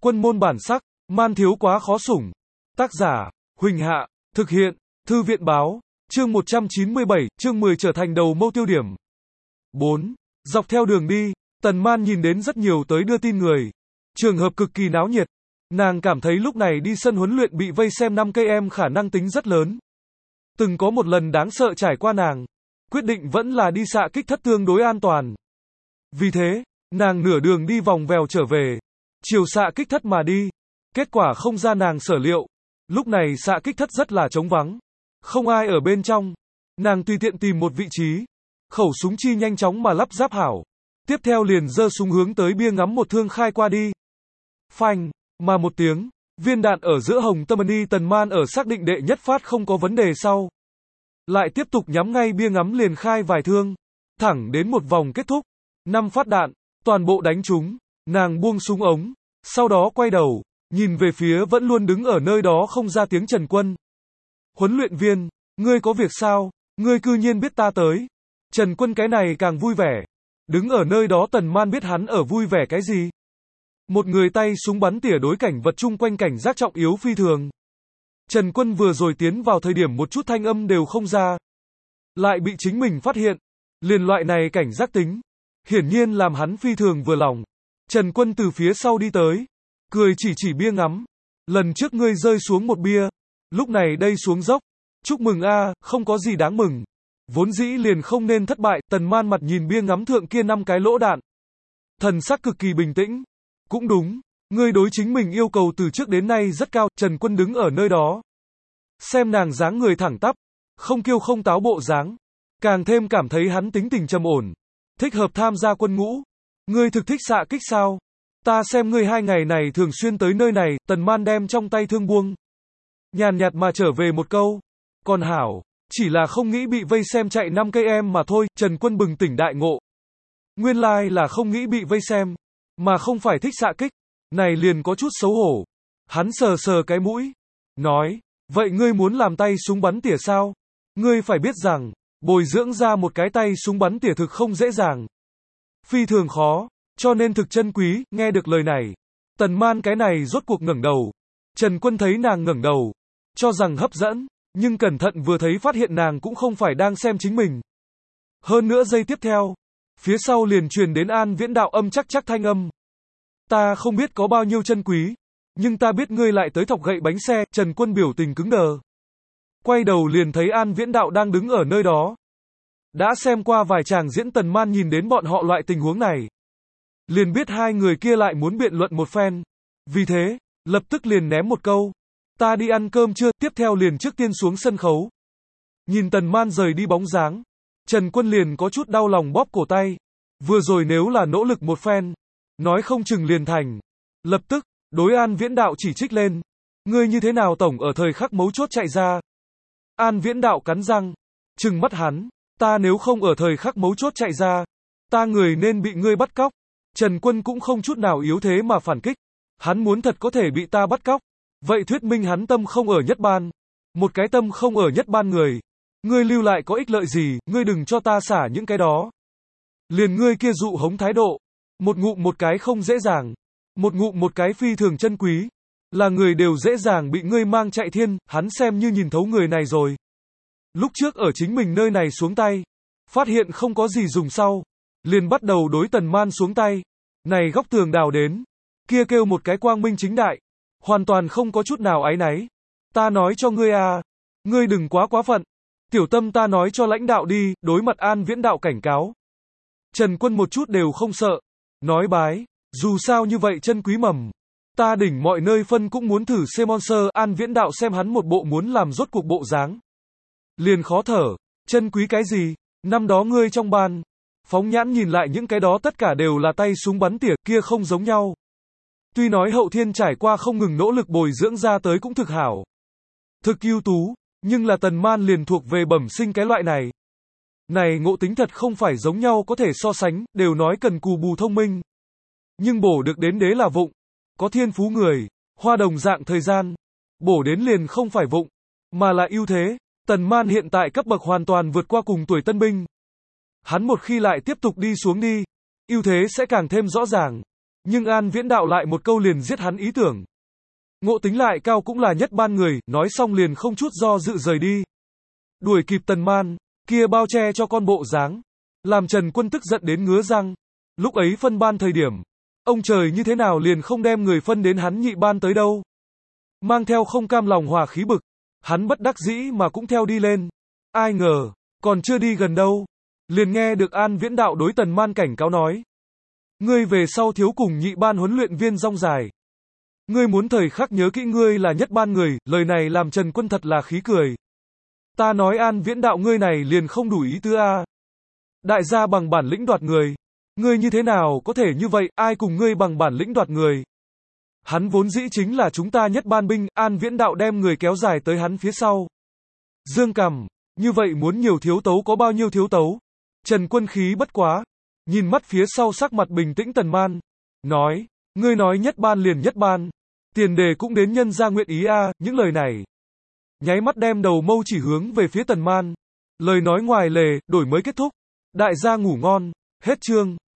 Quân môn bản sắc, man thiếu quá khó sủng. Tác giả, Huỳnh Hạ, thực hiện, Thư viện báo, chương 197, chương 10 trở thành đầu mâu tiêu điểm. 4. Dọc theo đường đi, Tần Man nhìn đến rất nhiều tới đưa tin người. Trường hợp cực kỳ náo nhiệt. Nàng cảm thấy lúc này đi sân huấn luyện bị vây xem 5 cây em khả năng tính rất lớn. Từng có một lần đáng sợ trải qua nàng. Quyết định vẫn là đi xạ kích thất tương đối an toàn. Vì thế, nàng nửa đường đi vòng vèo trở về. Chiều xạ kích thất mà đi. Kết quả không ra nàng sở liệu. Lúc này xạ kích thất rất là trống vắng. Không ai ở bên trong. Nàng tùy tiện tìm một vị trí. Khẩu súng chi nhanh chóng mà lắp ráp hảo. Tiếp theo liền giơ súng hướng tới bia ngắm một thương khai qua đi. Phanh, mà một tiếng, viên đạn ở giữa hồng tâm ni Tần Man ở xác định đệ nhất phát không có vấn đề sau. Lại tiếp tục nhắm ngay bia ngắm liền khai vài thương. Thẳng đến một vòng kết thúc. 5 phát đạn, toàn bộ đánh trúng. Nàng buông súng ống. Sau đó quay đầu, nhìn về phía vẫn luôn đứng ở nơi đó không ra tiếng Trần Quân. Huấn luyện viên, ngươi có việc sao? Ngươi cư nhiên biết ta tới. Trần Quân cái này càng vui vẻ. Đứng ở nơi đó Tần Man biết hắn ở vui vẻ cái gì. Một người tay súng bắn tỉa đối cảnh vật chung quanh cảnh giác trọng yếu phi thường. Trần Quân vừa rồi tiến vào thời điểm một chút thanh âm đều không ra. Lại bị chính mình phát hiện. Liền loại này cảnh giác tính. Hiển nhiên làm hắn phi thường vừa lòng. Trần Quân từ phía sau đi tới. Cười chỉ bia ngắm. Lần trước ngươi rơi xuống một bia. Lúc này đây xuống dốc. Chúc mừng a, không có gì đáng mừng. Vốn dĩ liền không nên thất bại. Tần Man mặt nhìn bia ngắm thượng kia 5 cái lỗ đạn. Thần sắc cực kỳ bình tĩnh. Cũng đúng. Ngươi đối chính mình yêu cầu từ trước đến nay rất cao. Trần Quân đứng ở nơi đó. Xem nàng dáng người thẳng tắp. Không kiêu không táo bộ dáng. Càng thêm cảm thấy hắn tính tình trầm ổn. Thích hợp tham gia quân ngũ. Ngươi thực thích xạ kích sao? Ta xem ngươi 2 ngày này thường xuyên tới nơi này. Tần Man đem trong tay thương buông. Nhàn nhạt mà trở về một câu. Còn hảo. Chỉ là không nghĩ bị vây xem chạy 5 cây em mà thôi. Trần Quân bừng tỉnh đại ngộ. Nguyên lai là không nghĩ bị vây xem. Mà không phải thích xạ kích. Này liền có chút xấu hổ. Hắn sờ sờ cái mũi. Nói. Vậy ngươi muốn làm tay súng bắn tỉa sao? Ngươi phải biết rằng. Bồi dưỡng ra một cái tay súng bắn tỉa thực không dễ dàng. Phi thường khó. Cho nên thực chân quý. Nghe được lời này. Tần Man cái này rốt cuộc ngẩng đầu. Trần Quân thấy nàng ngẩng đầu. Cho rằng hấp dẫn. Nhưng cẩn thận vừa thấy phát hiện nàng cũng không phải đang xem chính mình. Hơn nữa giây tiếp theo. Phía sau liền truyền đến An Viễn Đạo âm chắc thanh âm. Ta không biết có bao nhiêu chân quý. Nhưng ta biết ngươi lại tới thọc gậy bánh xe. Trần Quân biểu tình cứng đờ. Quay đầu liền thấy An Viễn Đạo đang đứng ở nơi đó. Đã xem qua vài tràng diễn Tần Man nhìn đến bọn họ loại tình huống này. Liền biết hai người kia lại muốn biện luận một phen. Vì thế, lập tức liền ném một câu. Ta đi ăn cơm chưa? Tiếp theo liền trước tiên xuống sân khấu. Nhìn Tần Man rời đi bóng dáng. Trần Quân liền có chút đau lòng bóp cổ tay. Vừa rồi nếu là nỗ lực một phen. Nói không chừng liền thành. Lập tức, đối An Viễn Đạo chỉ trích lên. Ngươi như thế nào tổng ở thời khắc mấu chốt chạy ra? An Viễn Đạo cắn răng. Trừng mắt hắn. Ta nếu không ở thời khắc mấu chốt chạy ra. Ta người nên bị ngươi bắt cóc. Trần Quân cũng không chút nào yếu thế mà phản kích. Hắn muốn thật có thể bị ta bắt cóc. Vậy thuyết minh hắn tâm không ở nhất ban. Một cái tâm không ở nhất ban người. Ngươi lưu lại có ích lợi gì, ngươi đừng cho ta xả những cái đó. Liền ngươi kia dụ hống thái độ. Một ngụm một cái không dễ dàng. Một ngụm một cái phi thường chân quý. Là người đều dễ dàng bị ngươi mang chạy thiên, hắn xem như nhìn thấu người này rồi. Lúc trước ở chính mình nơi này xuống tay. Phát hiện không có gì dùng sau. Liền bắt đầu đối Tần Man xuống tay. Này góc tường đào đến. Kia kêu một cái quang minh chính đại. Hoàn toàn không có chút nào áy náy. Ta nói cho ngươi à. Ngươi đừng quá phận. Tiểu tâm ta nói cho lãnh đạo đi. Đối mặt An Viễn Đạo cảnh cáo. Trần Quân một chút đều không sợ. Nói bái. Dù sao như vậy chân quý mầm. Ta đỉnh mọi nơi phân cũng muốn thử xem monster. An Viễn Đạo xem hắn một bộ muốn làm rốt cuộc bộ dáng. Liền khó thở. Chân quý cái gì? Năm đó ngươi trong ban. Phóng nhãn nhìn lại những cái đó tất cả đều là tay súng bắn tỉa kia không giống nhau. Tuy nói hậu thiên trải qua không ngừng nỗ lực bồi dưỡng ra tới cũng thực hảo. Thực ưu tú. Nhưng là Tần Man liền thuộc về bẩm sinh cái loại này. Này ngộ tính thật không phải giống nhau có thể so sánh. Đều nói cần cù bù thông minh. Nhưng bổ được đến đế là vụng. Có thiên phú người. Hoa đồng dạng thời gian. Bổ đến liền không phải vụng. Mà là ưu thế. Tần Man hiện tại cấp bậc hoàn toàn vượt qua cùng tuổi tân binh. Hắn một khi lại tiếp tục đi xuống đi. Ưu thế sẽ càng thêm rõ ràng. Nhưng An Viễn Đạo lại một câu liền giết hắn ý tưởng. Ngộ tính lại cao cũng là nhất ban người, nói xong liền không chút do dự rời đi. Đuổi kịp Tần Man, kia bao che cho con bộ dáng, làm Trần Quân tức giận đến ngứa răng. Lúc ấy phân ban thời điểm, ông trời như thế nào liền không đem người phân đến hắn nhị ban tới đâu. Mang theo không cam lòng hòa khí bực, hắn bất đắc dĩ mà cũng theo đi lên. Ai ngờ, còn chưa đi gần đâu, liền nghe được An Viễn Đạo đối Tần Man cảnh cáo nói. Ngươi về sau thiếu cùng nhị ban huấn luyện viên rong dài. Ngươi muốn thời khắc nhớ kỹ ngươi là nhất ban người, lời này làm Trần Quân thật là khí cười. Ta nói An Viễn Đạo ngươi này liền không đủ ý tứ a. Đại gia bằng bản lĩnh đoạt người. Ngươi như thế nào có thể như vậy, ai cùng ngươi bằng bản lĩnh đoạt người. Hắn vốn dĩ chính là chúng ta nhất ban binh, An Viễn Đạo đem người kéo dài tới hắn phía sau. Dương cằm, như vậy muốn nhiều thiếu tấu có bao nhiêu thiếu tấu. Trần Quân khí bất quá, nhìn mắt phía sau sắc mặt bình tĩnh Tần Man, nói, ngươi nói nhất ban liền nhất ban, tiền đề cũng đến nhân ra nguyện ý a. Những lời này nháy mắt đem đầu mâu chỉ hướng về phía Tần Man. Lời nói ngoài lề, đổi mới kết thúc. Đại gia ngủ ngon, hết chương.